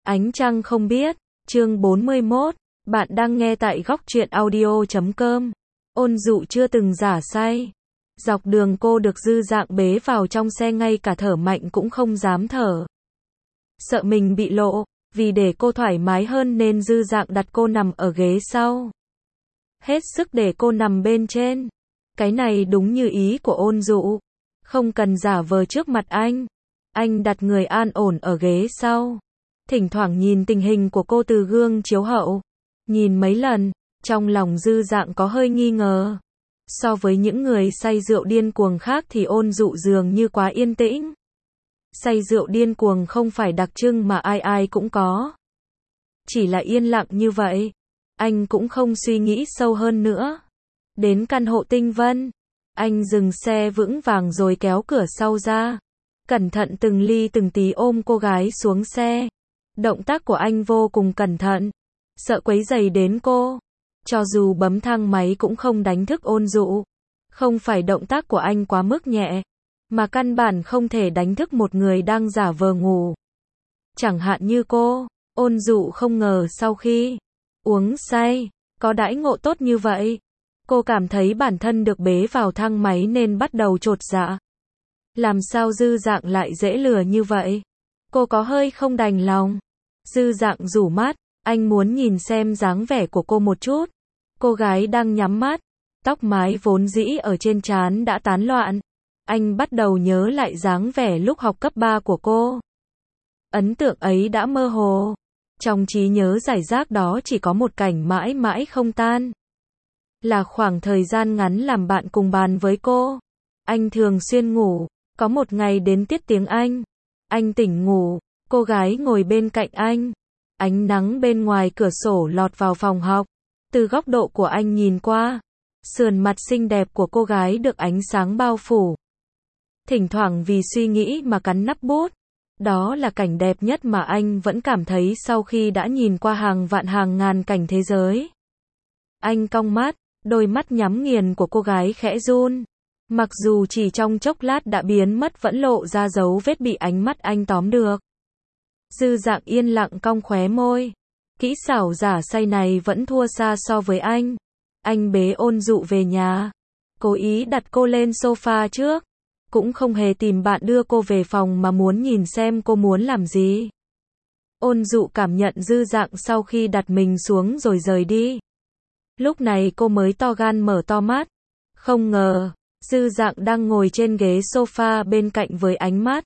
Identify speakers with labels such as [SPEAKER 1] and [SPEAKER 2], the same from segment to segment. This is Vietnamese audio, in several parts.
[SPEAKER 1] Ánh trăng không biết, chương 41, bạn đang nghe tại góc truyện audio.com. Ôn Dụ chưa từng giả say. Dọc đường cô được Dư Dạng bế vào trong xe, ngay cả thở mạnh cũng không dám thở. Sợ mình bị lộ, vì để cô thoải mái hơn nên Dư Dạng đặt cô nằm ở ghế sau. Hết sức để cô nằm bên trên. Cái này đúng như ý của Ôn Dụ. Không cần giả vờ trước mặt anh. Anh đặt người an ổn ở ghế sau. Thỉnh thoảng nhìn tình hình của cô từ gương chiếu hậu. Nhìn mấy lần, trong lòng Dư Dạng có hơi nghi ngờ. So với những người say rượu điên cuồng khác thì Ôn Dụ dường như quá yên tĩnh. Say rượu điên cuồng không phải đặc trưng mà ai ai cũng có. Chỉ là yên lặng như vậy. Anh cũng không suy nghĩ sâu hơn nữa. Đến căn hộ Tinh Vân, anh dừng xe vững vàng rồi kéo cửa sau ra. Cẩn thận từng ly từng tí ôm cô gái xuống xe. Động tác của anh vô cùng cẩn thận. Sợ quấy rầy đến cô. Cho dù bấm thang máy cũng không đánh thức Ôn Dụ. Không phải động tác của anh quá mức nhẹ, mà căn bản không thể đánh thức một người đang giả vờ ngủ. Chẳng hạn như cô. Ôn Dụ không ngờ sau khi uống say, có đãi ngộ tốt như vậy. Cô cảm thấy bản thân được bế vào thang máy nên bắt đầu chột dạ. Làm sao Dư Dạng lại dễ lừa như vậy? Cô có hơi không đành lòng. Dư Dạng rủ mắt, anh muốn nhìn xem dáng vẻ của cô một chút. Cô gái đang nhắm mắt, tóc mái vốn dĩ ở trên trán đã tán loạn. Anh bắt đầu nhớ lại dáng vẻ lúc học cấp 3 của cô. Ấn tượng ấy đã mơ hồ. Trong trí nhớ rải rác đó chỉ có một cảnh mãi mãi không tan. Là khoảng thời gian ngắn làm bạn cùng bàn với cô. Anh thường xuyên ngủ. Có một ngày đến tiết tiếng Anh. Anh tỉnh ngủ. Cô gái ngồi bên cạnh anh. Ánh nắng bên ngoài cửa sổ lọt vào phòng học. Từ góc độ của anh nhìn qua, sườn mặt xinh đẹp của cô gái được ánh sáng bao phủ. Thỉnh thoảng vì suy nghĩ mà cắn nắp bút. Đó là cảnh đẹp nhất mà anh vẫn cảm thấy sau khi đã nhìn qua hàng vạn hàng ngàn cảnh thế giới. Anh cong mắt, đôi mắt nhắm nghiền của cô gái khẽ run. Mặc dù chỉ trong chốc lát đã biến mất vẫn lộ ra dấu vết bị ánh mắt anh tóm được. Dư Dạng yên lặng cong khóe môi. Kỹ xảo giả say này vẫn thua xa so với anh. Anh bế Ôn Dụ về nhà. Cố ý đặt cô lên sofa trước. Cũng không hề tìm bạn đưa cô về phòng mà muốn nhìn xem cô muốn làm gì. Ôn Dụ cảm nhận Dư Dạng sau khi đặt mình xuống rồi rời đi. Lúc này cô mới to gan mở to mắt. Không ngờ, Dư Dạng đang ngồi trên ghế sofa bên cạnh với ánh mắt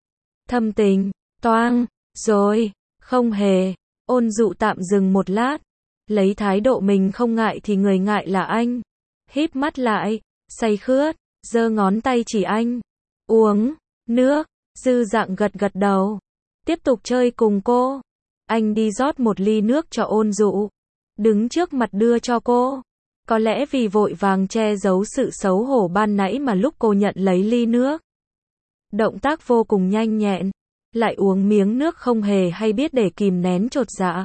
[SPEAKER 1] thâm tình, toang, rồi, không hề. Ôn Dụ tạm dừng một lát. Lấy thái độ mình không ngại thì người ngại là anh. Híp mắt lại, say khướt, giơ ngón tay chỉ anh. Uống nước. Dư Dạng gật gật đầu. Tiếp tục chơi cùng cô. Anh đi rót một ly nước cho Ôn Dụ. Đứng trước mặt đưa cho cô. Có lẽ vì vội vàng che giấu sự xấu hổ ban nãy mà lúc cô nhận lấy ly nước. Động tác vô cùng nhanh nhẹn. Lại uống miếng nước không hề hay biết để kìm nén chột dạ.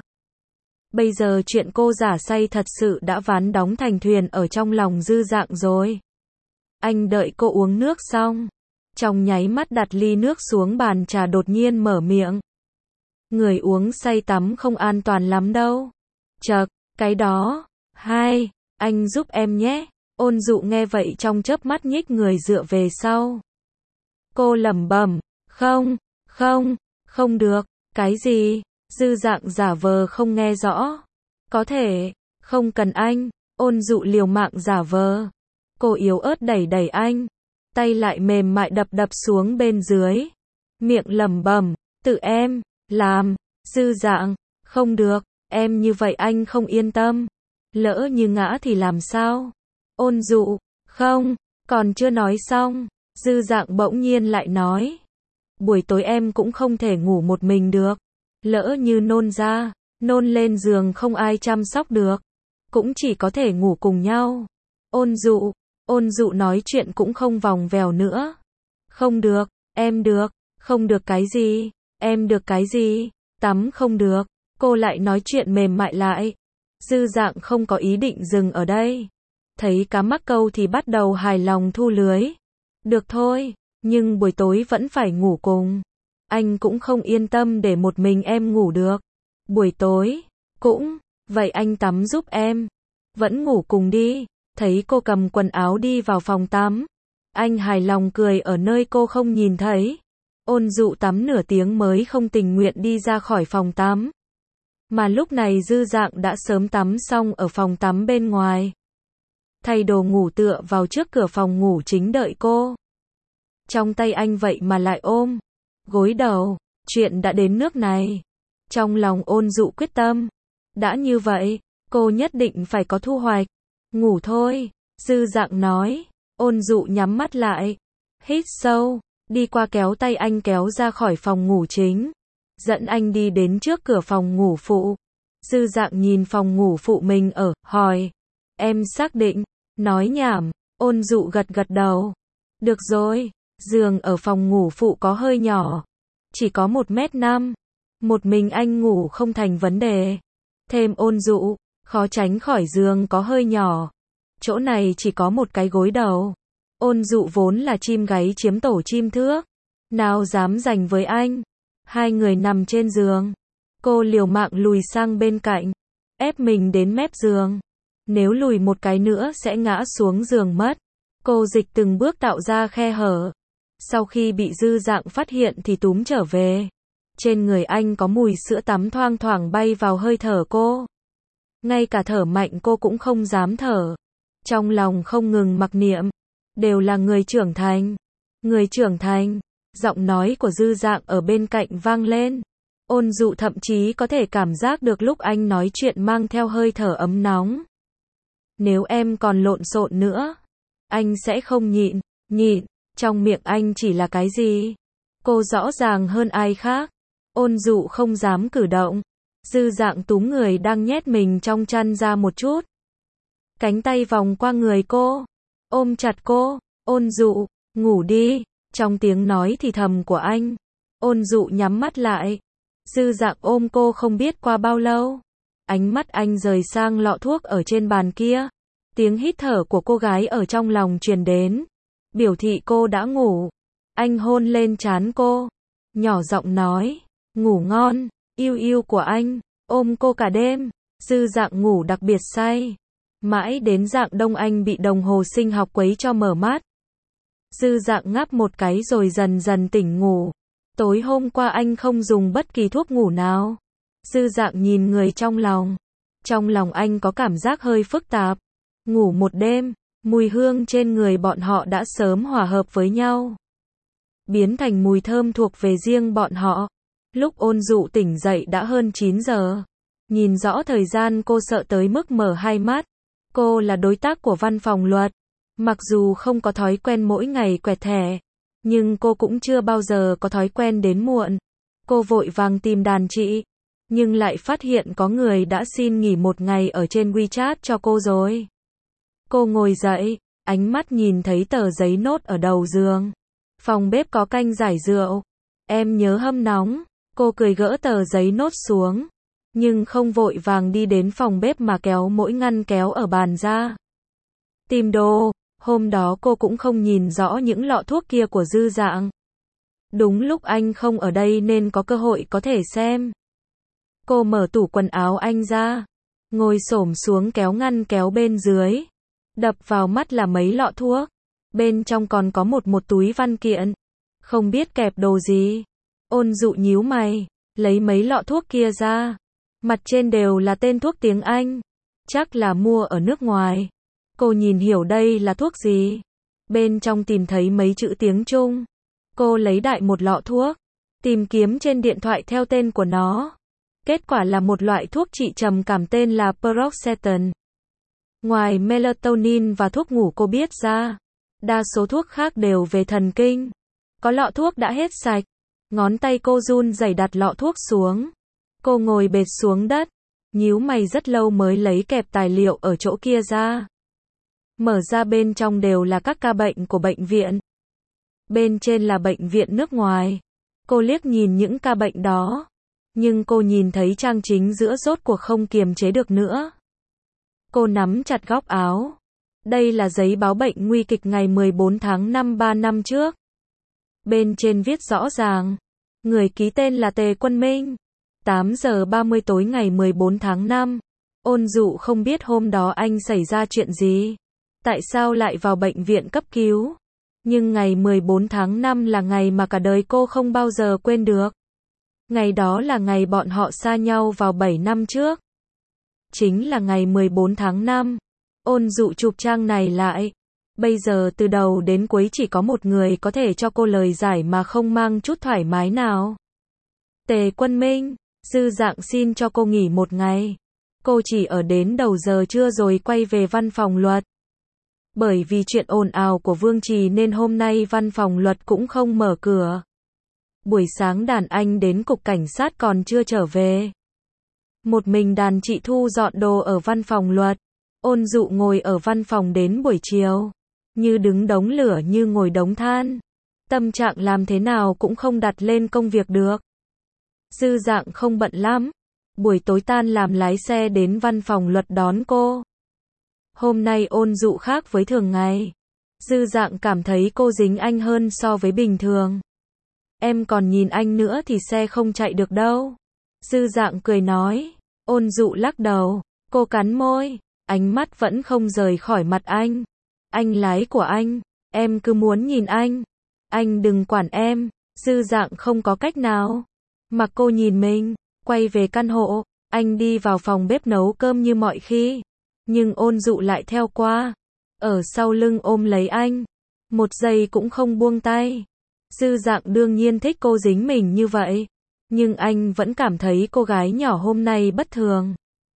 [SPEAKER 1] Bây giờ chuyện cô giả say thật sự đã ván đóng thành thuyền ở trong lòng Dư Dạng rồi. Anh đợi cô uống nước xong. Trong nháy mắt đặt ly nước xuống bàn trà đột nhiên mở miệng. Người uống say tắm không an toàn lắm đâu. Chậc, cái đó. Hai, anh giúp em nhé. Ôn Dụ nghe vậy trong chớp mắt nhích người dựa về sau. Cô lẩm bẩm. Không được. Cái gì? Dư Dạng giả vờ không nghe rõ. Có thể, không cần anh. Ôn Dụ liều mạng giả vờ. Cô yếu ớt đẩy đẩy anh. Tay lại mềm mại đập đập xuống bên dưới. Miệng lẩm bẩm, tự em làm. Dư Dạng, không được, em như vậy anh không yên tâm. Lỡ như ngã thì làm sao? Ôn Dụ, không, còn chưa nói xong. Dư Dạng bỗng nhiên lại nói. Buổi tối em cũng không thể ngủ một mình được. Lỡ như nôn ra, nôn lên giường không ai chăm sóc được. Cũng chỉ có thể ngủ cùng nhau. Ôn Dụ nói chuyện cũng không vòng vèo nữa. Không được, em được. Không được cái gì? Em được cái gì? Tắm không được. Cô lại nói chuyện mềm mại lại. Dư Dạng không có ý định dừng ở đây. Thấy cá mắc câu thì bắt đầu hài lòng thu lưới. Được thôi, nhưng buổi tối vẫn phải ngủ cùng. Anh cũng không yên tâm để một mình em ngủ được. Buổi tối, cũng, vậy anh tắm giúp em. Vẫn ngủ cùng đi. Thấy cô cầm quần áo đi vào phòng tắm. Anh hài lòng cười ở nơi cô không nhìn thấy. Ôn Dụ tắm nửa tiếng mới không tình nguyện đi ra khỏi phòng tắm. Mà lúc này Dư Dạng đã sớm tắm xong ở phòng tắm bên ngoài. Thay đồ ngủ tựa vào trước cửa phòng ngủ chính đợi cô. Trong tay anh vậy mà lại ôm gối đầu, chuyện đã đến nước này. Trong lòng Ôn Dụ quyết tâm. Đã như vậy, cô nhất định phải có thu hoạch. Ngủ thôi, Dư Dạng nói. Ôn Dụ nhắm mắt lại, hít sâu, đi qua kéo tay anh kéo ra khỏi phòng ngủ chính. Dẫn anh đi đến trước cửa phòng ngủ phụ. Dư Dạng nhìn phòng ngủ phụ mình ở, hỏi. Em xác định, nói nhảm, Ôn Dụ gật gật đầu. Được rồi, giường ở phòng ngủ phụ có hơi nhỏ. Chỉ có 1m5. Một mình anh ngủ không thành vấn đề. Thêm Ôn Dụ, khó tránh khỏi giường có hơi nhỏ. Chỗ này chỉ có một cái gối đầu. Ôn Dụ vốn là chim gáy chiếm tổ chim thước. Nào dám giành với anh. Hai người nằm trên giường. Cô liều mạng lùi sang bên cạnh. Ép mình đến mép giường. Nếu lùi một cái nữa sẽ ngã xuống giường mất. Cô dịch từng bước tạo ra khe hở. Sau khi bị Dư Dạng phát hiện thì túm trở về. Trên người anh có mùi sữa tắm thoang thoảng bay vào hơi thở cô. Ngay cả thở mạnh cô cũng không dám thở. Trong lòng không ngừng mặc niệm. Đều là người trưởng thành. Người trưởng thành. Giọng nói của Dư Dạng ở bên cạnh vang lên. Ôn Dụ thậm chí có thể cảm giác được lúc anh nói chuyện mang theo hơi thở ấm nóng. Nếu em còn lộn xộn nữa, anh sẽ không nhịn. Nhịn, trong miệng anh chỉ là cái gì? Cô rõ ràng hơn ai khác. Ôn Dụ không dám cử động. Dư Dạng túm người đang nhét mình trong chăn ra một chút. Cánh tay vòng qua người cô. Ôm chặt cô. Ôn Dụ, ngủ đi. Trong tiếng nói thì thầm của anh. Ôn Dụ nhắm mắt lại. Dư Dạng ôm cô không biết qua bao lâu. Ánh mắt anh rời sang lọ thuốc ở trên bàn kia. Tiếng hít thở của cô gái ở trong lòng truyền đến. Biểu thị cô đã ngủ. Anh hôn lên trán cô. Nhỏ giọng nói. Ngủ ngon, yêu yêu của anh. Ôm cô cả đêm. Dư Dạng ngủ đặc biệt say. Mãi đến Dạng Đông anh bị đồng hồ sinh học quấy cho mở mắt. Dư Dạng ngáp một cái rồi dần dần tỉnh ngủ. Tối hôm qua anh không dùng bất kỳ thuốc ngủ nào. Dư Dạng nhìn người trong lòng. Trong lòng anh có cảm giác hơi phức tạp. Ngủ một đêm, mùi hương trên người bọn họ đã sớm hòa hợp với nhau. Biến thành mùi thơm thuộc về riêng bọn họ. Lúc Ôn Dụ tỉnh dậy đã hơn 9 giờ. Nhìn rõ thời gian cô sợ tới mức mở hai mắt. Cô là đối tác của văn phòng luật. Mặc dù không có thói quen mỗi ngày quẹt thẻ, nhưng cô cũng chưa bao giờ có thói quen đến muộn. Cô vội vàng tìm đàn chị, nhưng lại phát hiện có người đã xin nghỉ một ngày ở trên WeChat cho cô rồi. Cô ngồi dậy, ánh mắt nhìn thấy tờ giấy nốt ở đầu giường. Phòng bếp có canh giải rượu. Em nhớ hâm nóng. Cô cười gỡ tờ giấy nốt xuống. Nhưng không vội vàng đi đến phòng bếp mà kéo mỗi ngăn kéo ở bàn ra. Tìm đồ. Hôm đó cô cũng không nhìn rõ những lọ thuốc kia của Dư Dạng. Đúng lúc anh không ở đây nên có cơ hội có thể xem. Cô mở tủ quần áo anh ra. Ngồi xổm xuống kéo ngăn kéo bên dưới. Đập vào mắt là mấy lọ thuốc. Bên trong còn có một túi văn kiện. Không biết kẹp đồ gì. Ôn Dụ nhíu mày. Lấy mấy lọ thuốc kia ra. Mặt trên đều là tên thuốc tiếng Anh. Chắc là mua ở nước ngoài. Cô nhìn hiểu đây là thuốc gì. Bên trong tìm thấy mấy chữ tiếng Trung. Cô lấy đại một lọ thuốc. Tìm kiếm trên điện thoại theo tên của nó. Kết quả là một loại thuốc trị trầm cảm tên là Paroxetan. Ngoài melatonin và thuốc ngủ cô biết ra, đa số thuốc khác đều về thần kinh. Có lọ thuốc đã hết sạch. Ngón tay cô run rẩy đặt lọ thuốc xuống. Cô ngồi bệt xuống đất. Nhíu mày rất lâu mới lấy kẹp tài liệu ở chỗ kia ra. Mở ra bên trong đều là các ca bệnh của bệnh viện. Bên trên là bệnh viện nước ngoài. Cô liếc nhìn những ca bệnh đó. Nhưng cô nhìn thấy trang chính giữa rốt cuộc không kiềm chế được nữa. Cô nắm chặt góc áo. Đây là giấy báo bệnh nguy kịch ngày 14 tháng 5 3 năm trước. Bên trên viết rõ ràng. Người ký tên là Tề Quân Minh. 8 giờ 30 tối ngày 14 tháng 5. Ôn Dụ không biết hôm đó anh xảy ra chuyện gì. Tại sao lại vào bệnh viện cấp cứu? Nhưng ngày 14 tháng 5 là ngày mà cả đời cô không bao giờ quên được. Ngày đó là ngày bọn họ xa nhau vào 7 năm trước. Chính là ngày 14 tháng 5. Ôn Dụ chụp trang này lại. Bây giờ từ đầu đến cuối chỉ có một người có thể cho cô lời giải mà không mang chút thoải mái nào. Tề Quân Minh, Dư Dạng xin cho cô nghỉ một ngày. Cô chỉ ở đến đầu giờ trưa rồi quay về văn phòng luật. Bởi vì chuyện ồn ào của Vương Trì nên hôm nay văn phòng luật cũng không mở cửa. Buổi sáng đàn anh đến cục cảnh sát còn chưa trở về. Một mình đàn chị Thu dọn đồ ở văn phòng luật. Ôn Dụ ngồi ở văn phòng đến buổi chiều. Như đứng đống lửa như ngồi đống than. Tâm trạng làm thế nào cũng không đặt lên công việc được. Dư Dạng không bận lắm. Buổi tối tan làm lái xe đến văn phòng luật đón cô. Hôm nay Ôn Dụ khác với thường ngày. Dư Dạng cảm thấy cô dính anh hơn so với bình thường. Em còn nhìn anh nữa thì xe không chạy được đâu. Dư Dạng cười nói. Ôn Dụ lắc đầu. Cô cắn môi. Ánh mắt vẫn không rời khỏi mặt anh. Anh lái của anh. Em cứ muốn nhìn anh. Anh đừng quản em. Dư Dạng không có cách nào. Mặc cô nhìn mình. Quay về căn hộ. Anh đi vào phòng bếp nấu cơm như mọi khi. Nhưng Ôn Dụ lại theo qua. Ở sau lưng ôm lấy anh. Một giây cũng không buông tay. Dư Dạng đương nhiên thích cô dính mình như vậy. Nhưng anh vẫn cảm thấy cô gái nhỏ hôm nay bất thường.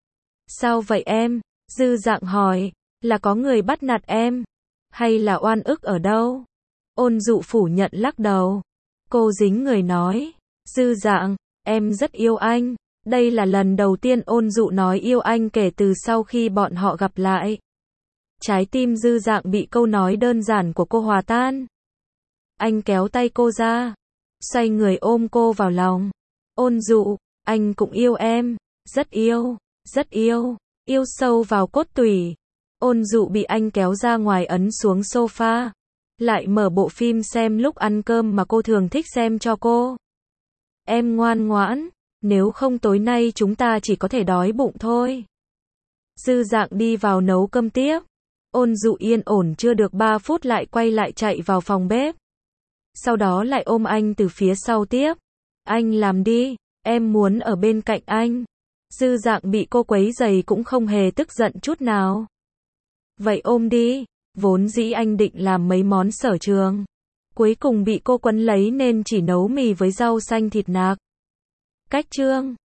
[SPEAKER 1] Sao vậy em? Dư Dạng hỏi. Là có người bắt nạt em? Hay là oan ức ở đâu? Ôn Dụ phủ nhận lắc đầu. Cô dính người nói. Dư Dạng, em rất yêu anh. Đây là lần đầu tiên Ôn Dụ nói yêu anh kể từ sau khi bọn họ gặp lại. Trái tim Dư Dạng bị câu nói đơn giản của cô hòa tan. Anh kéo tay cô ra. Xoay người ôm cô vào lòng. Ôn Dụ, anh cũng yêu em. Rất yêu, rất yêu. Yêu sâu vào cốt tủy. Ôn Dụ bị anh kéo ra ngoài ấn xuống sofa. Lại mở bộ phim xem lúc ăn cơm mà cô thường thích xem cho cô. Em ngoan ngoãn. Nếu không tối nay chúng ta chỉ có thể đói bụng thôi. Dư Dạng đi vào nấu cơm tiếp. Ôn Dụ yên ổn chưa được 3 phút lại quay lại chạy vào phòng bếp. Sau đó lại ôm anh từ phía sau tiếp. Anh làm đi, em muốn ở bên cạnh anh. Dư Dạng bị cô quấy rầy cũng không hề tức giận chút nào. Vậy ôm đi, vốn dĩ anh định làm mấy món sở trường. Cuối cùng bị cô quấn lấy nên chỉ nấu mì với rau xanh thịt nạc. Cách chương